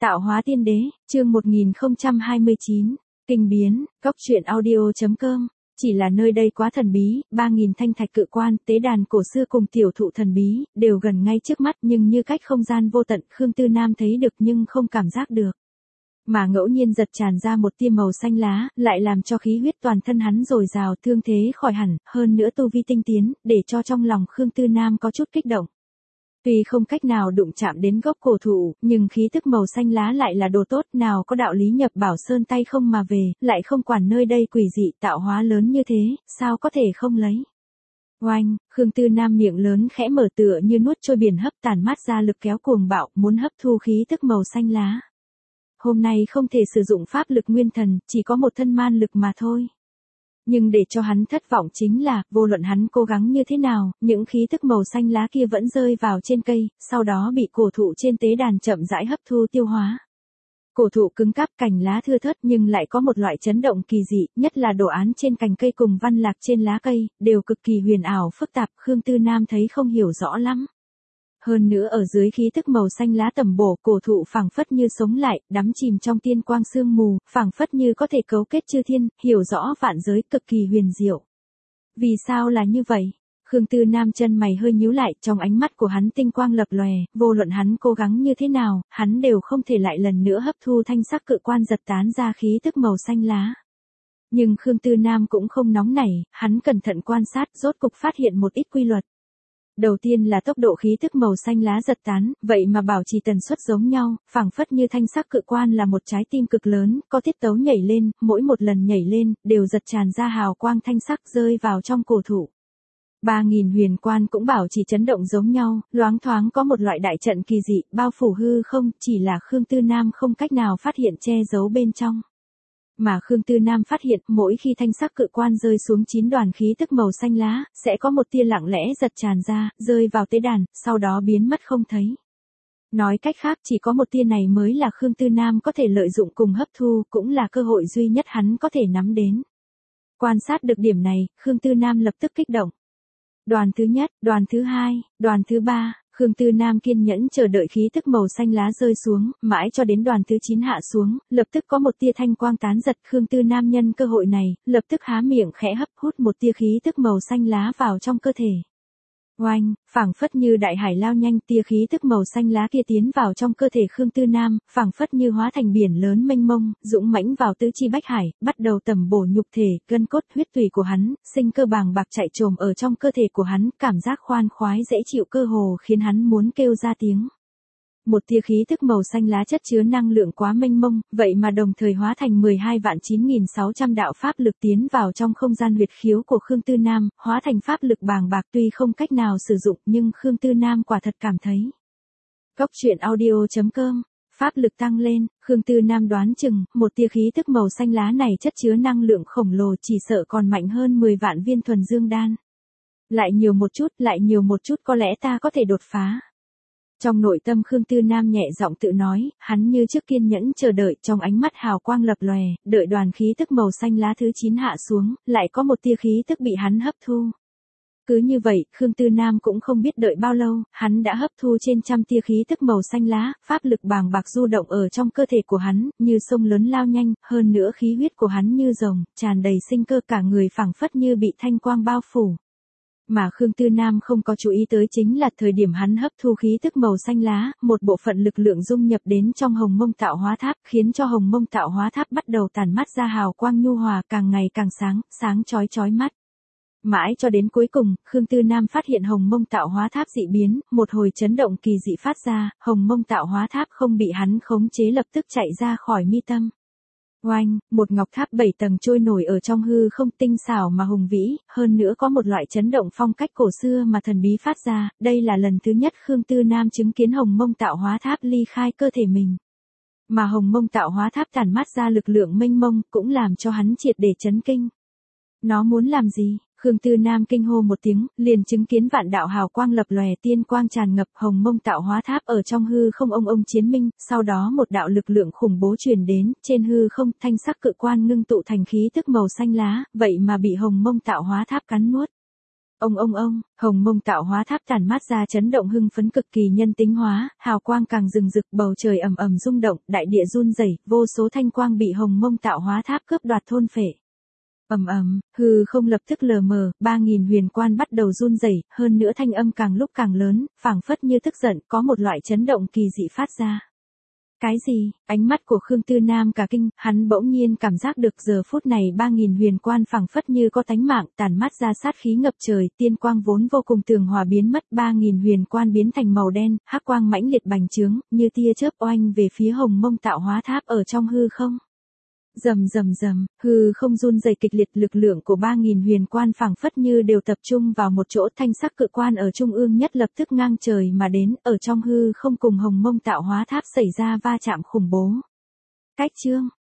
Tạo hóa tiên đế, chương 1029, kinh biến, góc truyện audio.com. Chỉ là nơi đây quá thần bí, 3.000 thanh thạch cự quan, tế đàn cổ xưa cùng tiểu thụ thần bí, đều gần ngay trước mắt nhưng như cách không gian vô tận, Khương Tư Nam thấy được nhưng không cảm giác được. Mà ngẫu nhiên giật tràn ra một tia màu xanh lá, lại làm cho khí huyết toàn thân hắn dồi dào, thương thế khỏi hẳn, hơn nữa tu vi tinh tiến, để cho trong lòng Khương Tư Nam có chút kích động. Tuy không cách nào đụng chạm đến gốc cổ thụ, nhưng khí tức màu xanh lá lại là đồ tốt, nào có đạo lý nhập bảo sơn tay không mà về, lại không quản nơi đây quỷ dị tạo hóa lớn như thế, sao có thể không lấy. Oanh, Khương Tư Nam miệng lớn khẽ mở tựa như nuốt trôi biển hấp tản mát ra lực kéo cuồng bạo, muốn hấp thu khí tức màu xanh lá. Hôm nay không thể sử dụng pháp lực nguyên thần, chỉ có một thân man lực mà thôi. Nhưng để cho hắn thất vọng chính là, vô luận hắn cố gắng như thế nào, những khí tức màu xanh lá kia vẫn rơi vào trên cây, sau đó bị cổ thụ trên tế đàn chậm rãi hấp thu tiêu hóa. Cổ thụ cứng cáp, cành lá thưa thớt nhưng lại có một loại chấn động kỳ dị, nhất là đồ án trên cành cây cùng văn lạc trên lá cây, đều cực kỳ huyền ảo phức tạp, Khương Tư Nam thấy không hiểu rõ lắm. Hơn nữa ở dưới khí tức màu xanh lá tầm bổ, cổ thụ phảng phất như sống lại, đắm chìm trong tiên quang sương mù, phảng phất như có thể cấu kết chư thiên, hiểu rõ vạn giới, cực kỳ huyền diệu. Vì sao là như vậy? Khương Tư Nam chân mày hơi nhíu lại, trong ánh mắt của hắn tinh quang lập lòe, vô luận hắn cố gắng như thế nào, hắn đều không thể lại lần nữa hấp thu thanh sắc cự quan giật tán ra khí tức màu xanh lá. Nhưng Khương Tư Nam cũng không nóng nảy, hắn cẩn thận quan sát, rốt cục phát hiện một ít quy luật. Đầu tiên là tốc độ khí tức màu xanh lá giật tán, vậy mà bảo trì tần suất giống nhau, phảng phất như thanh sắc cự quan là một trái tim cực lớn, có tiết tấu nhảy lên, mỗi một lần nhảy lên, đều giật tràn ra hào quang thanh sắc rơi vào trong cổ thụ. 3.000 huyền quan cũng bảo trì chấn động giống nhau, loáng thoáng có một loại đại trận kỳ dị, bao phủ hư không, chỉ là Khương Tư Nam không cách nào phát hiện che giấu bên trong. Mà Khương Tư Nam phát hiện, mỗi khi thanh sắc cự quan rơi xuống 9 đoàn khí tức màu xanh lá, sẽ có một tia lặng lẽ giật tràn ra, rơi vào tế đàn, sau đó biến mất không thấy. Nói cách khác, chỉ có một tia này mới là Khương Tư Nam có thể lợi dụng cùng hấp thu, cũng là cơ hội duy nhất hắn có thể nắm đến. Quan sát được điểm này, Khương Tư Nam lập tức kích động. Đoàn thứ nhất, đoàn thứ hai, đoàn thứ ba. Khương Tư Nam kiên nhẫn chờ đợi khí tức màu xanh lá rơi xuống, mãi cho đến đoàn thứ 9 hạ xuống, lập tức có một tia thanh quang tán giật, Khương Tư Nam nhân cơ hội này, lập tức há miệng khẽ hấp hút một tia khí tức màu xanh lá vào trong cơ thể. Oanh, phảng phất như đại hải lao nhanh, tia khí tức màu xanh lá kia tiến vào trong cơ thể Khương Tư Nam, phảng phất như hóa thành biển lớn mênh mông, dũng mãnh vào tứ chi bách hải, bắt đầu tẩm bổ nhục thể, gân cốt, huyết tủy của hắn, sinh cơ bàng bạc chạy trồm ở trong cơ thể của hắn, cảm giác khoan khoái dễ chịu cơ hồ khiến hắn muốn kêu ra tiếng. Một tia khí tức màu xanh lá chất chứa năng lượng quá mênh mông, vậy mà đồng thời hóa thành 12.9600 đạo pháp lực tiến vào trong không gian huyệt khiếu của Khương Tư Nam, hóa thành pháp lực bàng bạc, tuy không cách nào sử dụng nhưng Khương Tư Nam quả thật cảm thấy. Góc truyện audio.com, pháp lực tăng lên, Khương Tư Nam đoán chừng, một tia khí tức màu xanh lá này chất chứa năng lượng khổng lồ, chỉ sợ còn mạnh hơn 10 vạn viên thuần dương đan. Lại nhiều một chút có lẽ ta có thể đột phá. Trong nội tâm Khương Tư Nam nhẹ giọng tự nói, hắn như trước kiên nhẫn chờ đợi, trong ánh mắt hào quang lập lòe, đợi đoàn khí tức màu xanh lá thứ 9 hạ xuống, lại có một tia khí tức bị hắn hấp thu. Cứ như vậy, Khương Tư Nam cũng không biết đợi bao lâu, hắn đã hấp thu trên trăm tia khí tức màu xanh lá, pháp lực bàng bạc du động ở trong cơ thể của hắn, như sông lớn lao nhanh, hơn nữa khí huyết của hắn như rồng, tràn đầy sinh cơ, cả người phảng phất như bị thanh quang bao phủ. Mà Khương Tư Nam không có chú ý tới chính là thời điểm hắn hấp thu khí tức màu xanh lá, một bộ phận lực lượng dung nhập đến trong hồng mông tạo hóa tháp, khiến cho hồng mông tạo hóa tháp bắt đầu tản mát ra hào quang nhu hòa, càng ngày càng sáng chói mắt. Mãi cho đến cuối cùng, Khương Tư Nam phát hiện hồng mông tạo hóa tháp dị biến, một hồi chấn động kỳ dị phát ra, hồng mông tạo hóa tháp không bị hắn khống chế lập tức chạy ra khỏi mi tâm. Oanh, một ngọc tháp 7 tầng trôi nổi ở trong hư không, tinh xảo mà hùng vĩ, hơn nữa có một loại chấn động phong cách cổ xưa mà thần bí phát ra, đây là lần thứ nhất Khương Tư Nam chứng kiến hồng mông tạo hóa tháp ly khai cơ thể mình. Mà hồng mông tạo hóa tháp tản mát ra lực lượng mênh mông, cũng làm cho hắn triệt để chấn kinh. Nó muốn làm gì? Khương Tư Nam kinh hô một tiếng, liền chứng kiến vạn đạo hào quang lập lòe, tiên quang tràn ngập, hồng mông tạo hóa tháp ở trong hư không ông chiến minh, sau đó một đạo lực lượng khủng bố truyền đến, trên hư không, thanh sắc cự quan ngưng tụ thành khí tức màu xanh lá, vậy mà bị hồng mông tạo hóa tháp cắn nuốt. Ông, Hồng Mông Tạo Hóa Tháp tản mát ra chấn động hưng phấn cực kỳ nhân tính hóa, hào quang càng rừng rực, bầu trời ầm ầm rung động, đại địa run rẩy, vô số thanh quang bị Hồng Mông Tạo Hóa Tháp cướp đoạt thôn phệ. Ầm ầm, hư không lập tức lờ mờ, 3000 huyền quan bắt đầu run rẩy, hơn nữa thanh âm càng lúc càng lớn, phảng phất như tức giận, có một loại chấn động kỳ dị phát ra. Cái gì? Ánh mắt của Khương Tư Nam cả kinh, hắn bỗng nhiên cảm giác được giờ phút này 3000 huyền quan phảng phất như có tánh mạng, tản mát ra sát khí ngập trời, tiên quang vốn vô cùng tường hòa biến mất, 3000 huyền quan biến thành màu đen, hắc quang mãnh liệt bành trướng, như tia chớp oanh về phía Hồng Mông Tạo Hóa Tháp ở trong hư không. Rầm rầm rầm, hư không run rẩy kịch liệt, lực lượng của 3000 huyền quan phảng phất như đều tập trung vào một chỗ, thanh sắc cự quan ở trung ương nhất lập tức ngang trời mà đến, ở trong hư không cùng Hồng Mông Tạo Hóa Tháp xảy ra va chạm khủng bố. Cách chương